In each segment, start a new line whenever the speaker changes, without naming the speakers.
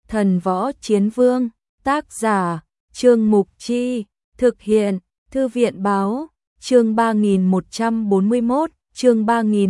Thần Võ Chiến Vương, tác giả, Trương Mục Chi, thực hiện, Thư viện Báo, chương 3141, chương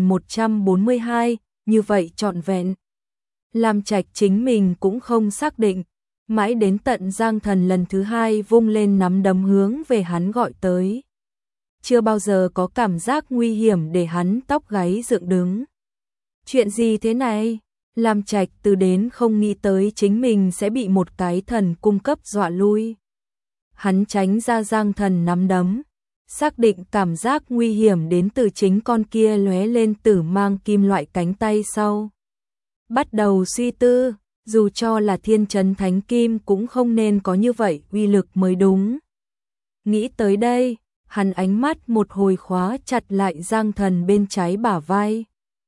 3142, như vậy trọn vẹn. Lam Trạch chính mình cũng không xác định, mãi đến tận Giang Thần lần thứ hai vung lên nắm đấm hướng về hắn gọi tới. Chưa bao giờ có cảm giác nguy hiểm để hắn tóc gáy dựng đứng. Chuyện gì thế này? Lam Trạch từ đến không nghĩ tới chính mình sẽ bị một cái thần cung cấp dọa lui. Hắn tránh ra Giang Thần nắm đấm, xác định cảm giác nguy hiểm đến từ chính con kia lóe lên tử mang kim loại cánh tay sau. Bắt đầu suy tư, dù cho là thiên trấn thánh kim cũng không nên có như vậy uy lực mới đúng. Nghĩ tới đây, hắn ánh mắt một hồi khóa chặt lại Giang Thần bên trái bả vai.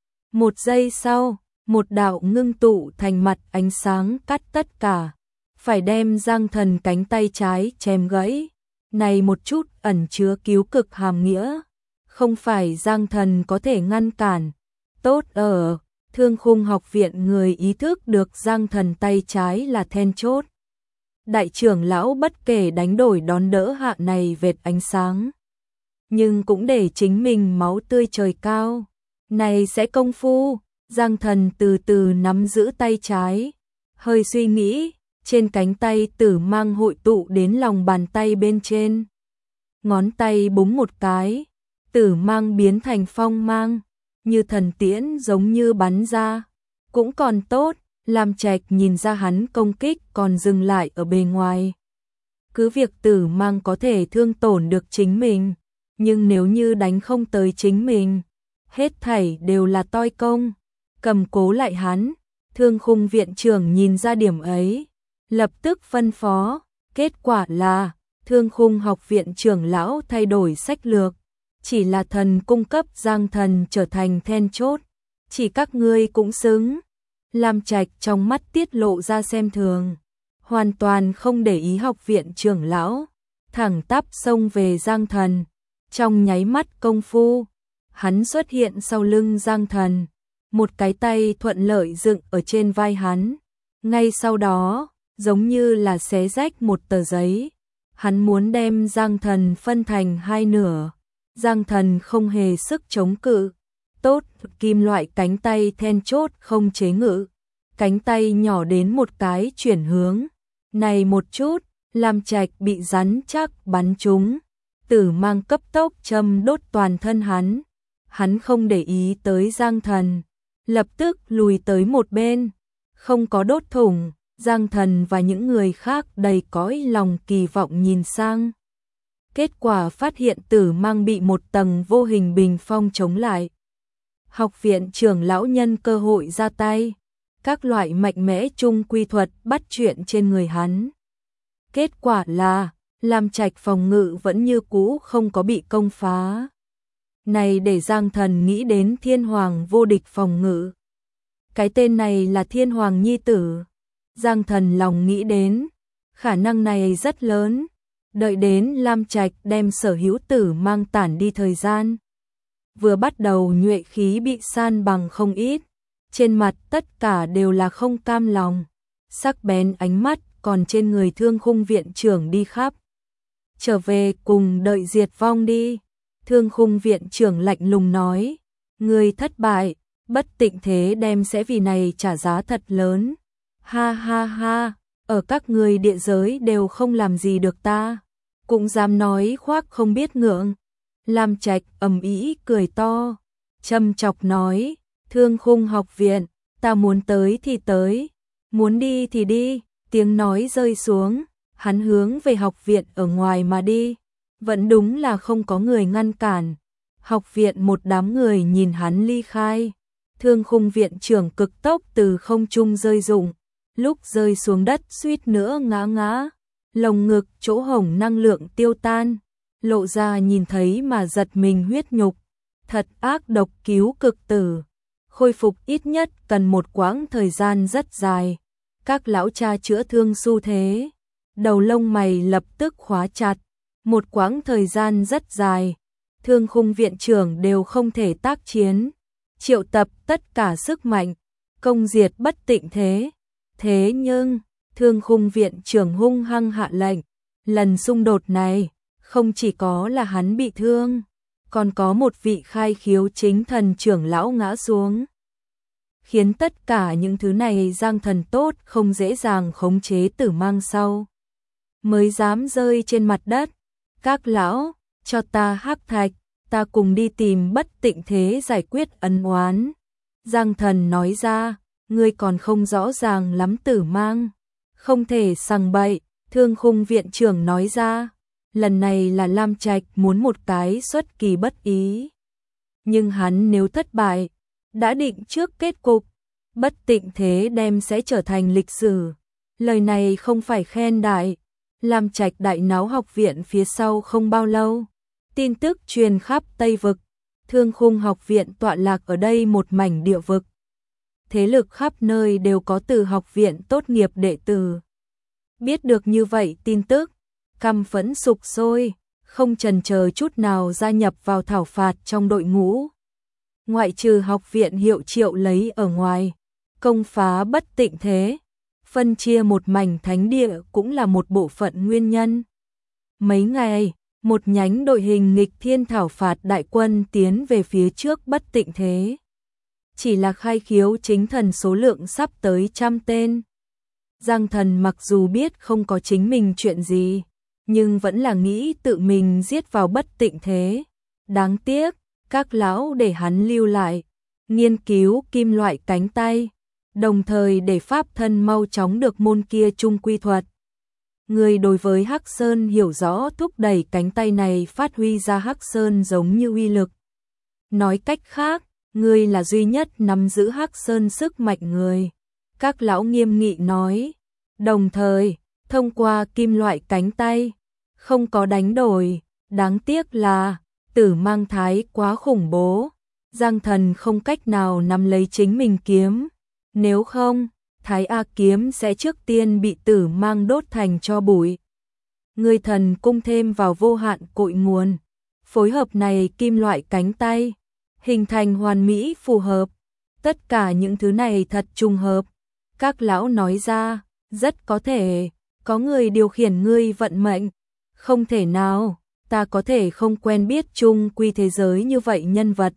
Một giây sau, một đạo ngưng tụ thành mặt ánh sáng cắt tất cả, phải đem Giang Thần cánh tay trái chém gãy. Này một chút ẩn chứa cứu cực hàm nghĩa, không phải Giang Thần có thể ngăn cản. Tốt ở Thương Khung học viện người ý thức được Giang Thần tay trái là then chốt. Đại trưởng lão bất kể đánh đổi đón đỡ hạ này vệt ánh sáng, nhưng cũng để chính mình máu tươi trời cao. Này sẽ công phu. Giang Thần từ từ nắm giữ tay trái, hơi suy nghĩ, trên cánh tay tử mang hội tụ đến lòng bàn tay bên trên. Ngón tay búng một cái, tử mang biến thành phong mang, như thần tiễn giống như bắn ra. Cũng còn tốt, Lam Trạch nhìn ra hắn công kích còn dừng lại ở bề ngoài. Cứ việc tử mang có thể thương tổn được chính mình, nhưng nếu như đánh không tới chính mình, hết thảy đều là toi công. Cầm cố lại hắn, Thương Khung viện trưởng nhìn ra điểm ấy, lập tức phân phó. Kết quả là Thương Khung học viện trưởng lão thay đổi sách lược, chỉ là thần cung cấp Giang Thần trở thành then chốt, chỉ các ngươi cũng xứng. Lam Trạch trong mắt tiết lộ ra xem thường, hoàn toàn không để ý học viện trưởng lão, thẳng tắp xông về Giang Thần. Trong nháy mắt công phu, hắn xuất hiện sau lưng Giang Thần, một cái tay thuận lợi dựng ở trên vai hắn. Ngay sau đó, giống như là xé rách một tờ giấy, hắn muốn đem Giang Thần phân thành hai nửa. Giang Thần không hề sức chống cự. Tốt, kim loại cánh tay then chốt không chế ngự, cánh tay nhỏ đến một cái chuyển hướng. Này một chút, Lam Trạch bị rắn chắc bắn trúng, tử mang cấp tốc châm đốt toàn thân hắn. Hắn không để ý tới Giang Thần, lập tức lùi tới một bên, không có đốt thủng. Giang Thần và những người khác đầy cõi lòng kỳ vọng nhìn sang. Kết quả phát hiện tử mang bị một tầng vô hình bình phong chống lại. Học viện trưởng lão nhân cơ hội ra tay, các loại mạnh mẽ trung quy thuật bắt chuyện trên người hắn. Kết quả là Lam Trạch phòng ngự vẫn như cũ không có bị công phá. Này để Giang Thần nghĩ đến Thiên Hoàng vô địch phòng ngự. Cái tên này là Thiên Hoàng nhi tử. Giang Thần lòng nghĩ đến, khả năng này rất lớn. Đợi đến Lam Trạch đem sở hữu tử mang tản đi thời gian, vừa bắt đầu nhuệ khí bị san bằng không ít, trên mặt tất cả đều là không cam lòng, sắc bén ánh mắt còn trên người Thương Khung viện trưởng đi khắp. Trở về cùng đợi diệt vong đi. Thương Khung viện trưởng lạnh lùng nói, người thất bại, bất tịnh thế đem sẽ vì này trả giá thật lớn. Ha ha ha, ở các người địa giới đều không làm gì được ta, cũng dám nói khoác không biết ngượng. Lam Trạch ầm ĩ cười to, châm chọc nói, Thương Khung học viện, ta muốn tới thì tới, muốn đi thì đi. Tiếng nói rơi xuống, hắn hướng về học viện ở ngoài mà đi. Vẫn đúng là không có người ngăn cản. Học viện một đám người nhìn hắn ly khai. Thương Khung viện trưởng cực tốc từ không trung rơi rụng, lúc rơi xuống đất suýt nữa ngã ngã. Lồng ngực chỗ hổng năng lượng tiêu tan, lộ ra nhìn thấy mà giật mình huyết nhục. Thật ác độc cứu cực tử. Khôi phục ít nhất cần một quãng thời gian rất dài. Các lão cha chữa thương xu thế, đầu lông mày lập tức khóa chặt. Một quãng thời gian rất dài, Thương Khung viện trưởng đều không thể tác chiến. Triệu tập tất cả sức mạnh, công diệt bất tịnh thế. Thế nhưng, Thương Khung viện trưởng hung hăng hạ lệnh, lần xung đột này, không chỉ có là hắn bị thương, còn có một vị khai khiếu chính thần trưởng lão ngã xuống. Khiến tất cả những thứ này Giang Thần tốt không dễ dàng khống chế Tử Mang sau. Mới dám rơi trên mặt đất. Các lão, cho ta hắc thạch, ta cùng đi tìm Bất Tịnh Thế giải quyết ân oán. Giang Thần nói ra, ngươi còn không rõ ràng lắm Tử Mang. Không thể sằng bậy, Thương Khung viện trưởng nói ra. Lần này là Lam Trạch muốn một cái xuất kỳ bất ý. Nhưng hắn nếu thất bại, đã định trước kết cục, Bất Tịnh Thế đem sẽ trở thành lịch sử. Lời này không phải khen đại. Lam Trạch đại náo học viện phía sau không bao lâu. Tin tức truyền khắp Tây Vực. Thương Khung học viện tọa lạc ở đây một mảnh địa vực. Thế lực khắp nơi đều có từ học viện tốt nghiệp đệ tử. Biết được như vậy tin tức, căm phẫn sục sôi, không chần chờ chút nào gia nhập vào thảo phạt trong đội ngũ. Ngoại trừ học viện Hiệu Triệu lấy ở ngoài, công phá Bất Tịnh Thế, phân chia một mảnh thánh địa cũng là một bộ phận nguyên nhân. Mấy ngày, một nhánh đội hình nghịch thiên thảo phạt đại quân tiến về phía trước Bất Tịnh Thế. Chỉ là khai khiếu chính thần số lượng sắp tới 100 tên. Giang Thần mặc dù biết không có chính mình chuyện gì, nhưng vẫn là nghĩ tự mình giết vào Bất Tịnh Thế. Đáng tiếc, các lão để hắn lưu lại, nghiên cứu kim loại cánh tay, đồng thời để pháp thân mau chóng được môn kia trung quy thuật. Người đối với Hắc Sơn hiểu rõ thúc đẩy cánh tay này phát huy ra Hắc Sơn giống như uy lực. Nói cách khác, người là duy nhất nắm giữ Hắc Sơn sức mạnh người. Các lão nghiêm nghị nói, đồng thời, thông qua kim loại cánh tay, không có đánh đổi, đáng tiếc là Tử Mang thái quá khủng bố. Giang Thần không cách nào nắm lấy chính mình kiếm, nếu không, Thái A kiếm sẽ trước tiên bị Tử Mang đốt thành tro bụi. Người thần cung thêm vào vô hạn cội nguồn, phối hợp này kim loại cánh tay, hình thành hoàn mỹ phù hợp. Tất cả những thứ này thật trùng hợp. Các lão nói ra, rất có thể, có người điều khiển ngươi vận mệnh. Không thể nào, ta có thể không quen biết chung quy thế giới như vậy nhân vật.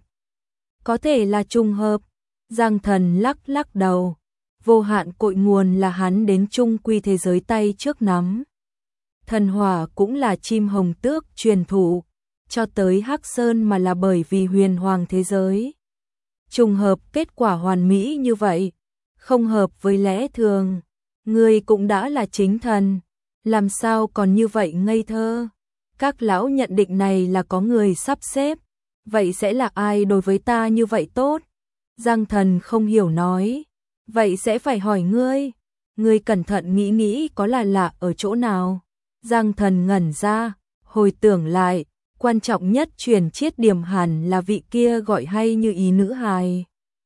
Có thể là trùng hợp. Giang Thần lắc lắc đầu. Vô hạn cội nguồn là hắn đến chung quy thế giới tay trước nắm. Thần hỏa cũng là chim hồng tước truyền thụ, cho tới Hắc Sơn mà là bởi vì huyền hoàng thế giới. Trùng hợp kết quả hoàn mỹ như vậy, không hợp với lẽ thường. Ngươi cũng đã là chính thần, làm sao còn như vậy ngây thơ? Các lão nhận định này là có người sắp xếp, vậy sẽ là ai đối với ta như vậy tốt? Giang Thần không hiểu nói, vậy sẽ phải hỏi ngươi. Ngươi cẩn thận nghĩ nghĩ có là lạ ở chỗ nào? Giang Thần ngẩn ra, hồi tưởng lại, quan trọng nhất truyền chiết điểm hẳn là vị kia gọi hay như ý nữ hài.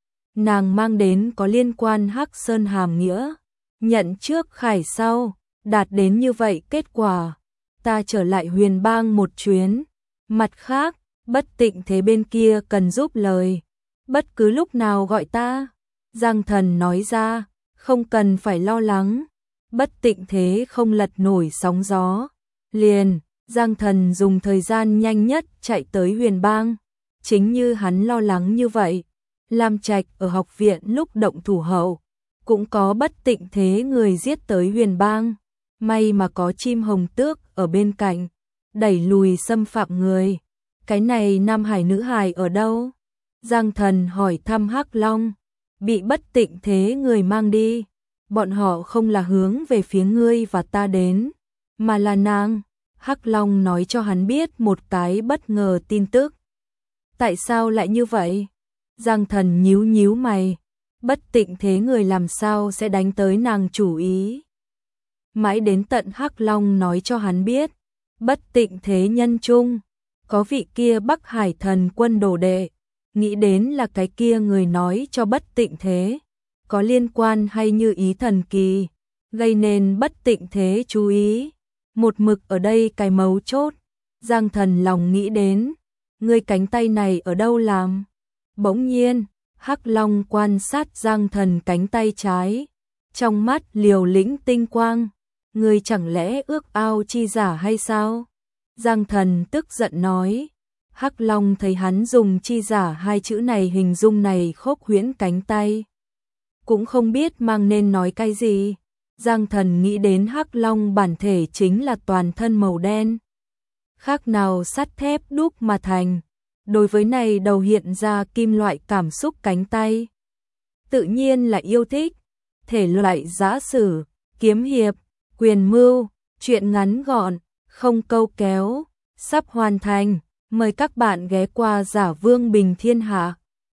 Nàng mang đến có liên quan Hắc Sơn hàm nghĩa, nhận trước khải sau, đạt đến như vậy kết quả. Ta trở lại Huyền Bang một chuyến. Mặt khác, Bất Tịnh Thế bên kia cần giúp lời. Bất cứ lúc nào gọi ta. Giang Thần nói ra, không cần phải lo lắng. Bất Tịnh Thế không lật nổi sóng gió. Liền, Giang Thần dùng thời gian nhanh nhất chạy tới Huyền Bang. Chính như hắn lo lắng như vậy, Lam Trạch ở học viện lúc động thủ hậu, cũng có Bất Tịnh Thế người giết tới Huyền Bang. May mà có chim hồng tước ở bên cạnh, đẩy lùi xâm phạm người. Cái này Nam Hải nữ hài ở đâu? Giang Thần hỏi thăm Hắc Long. Bị Bất Tịnh Thế người mang đi. Bọn họ không là hướng về phía ngươi và ta đến, mà là nàng. Hắc Long nói cho hắn biết một cái bất ngờ tin tức. Tại sao lại như vậy? Giang Thần nhíu nhíu mày. Bất Tịnh Thế người làm sao sẽ đánh tới nàng chủ ý? Mãi đến tận Hắc Long nói cho hắn biết, Bất Tịnh Thế nhân chung, có vị kia Bắc Hải thần quân đồ đệ, nghĩ đến là cái kia người nói cho Bất Tịnh Thế, có liên quan hay như ý thần kỳ, gây nên Bất Tịnh Thế chú ý. Một mực ở đây cái mấu chốt, Giang Thần lòng nghĩ đến, người cánh tay này ở đâu làm? Bỗng nhiên, Hắc Long quan sát Giang Thần cánh tay trái, trong mắt liều lĩnh tinh quang. Ngươi chẳng lẽ ước ao chi giả hay sao? Giang Thần tức giận nói. Hắc Long thấy hắn dùng chi giả hai chữ này hình dung này khốc huyễn cánh tay, cũng không biết mang nên nói cái gì. Giang Thần nghĩ đến Hắc Long bản thể chính là toàn thân màu đen, khác nào sắt thép đúc mà thành. Đối với này đầu hiện ra kim loại cảm xúc cánh tay, tự nhiên là yêu thích. Thể loại giã sử, kiếm hiệp, quyền mưu, truyện ngắn gọn, không câu kéo, sắp hoàn thành. Mời các bạn ghé qua Giả Vương Bình Thiên Hạ.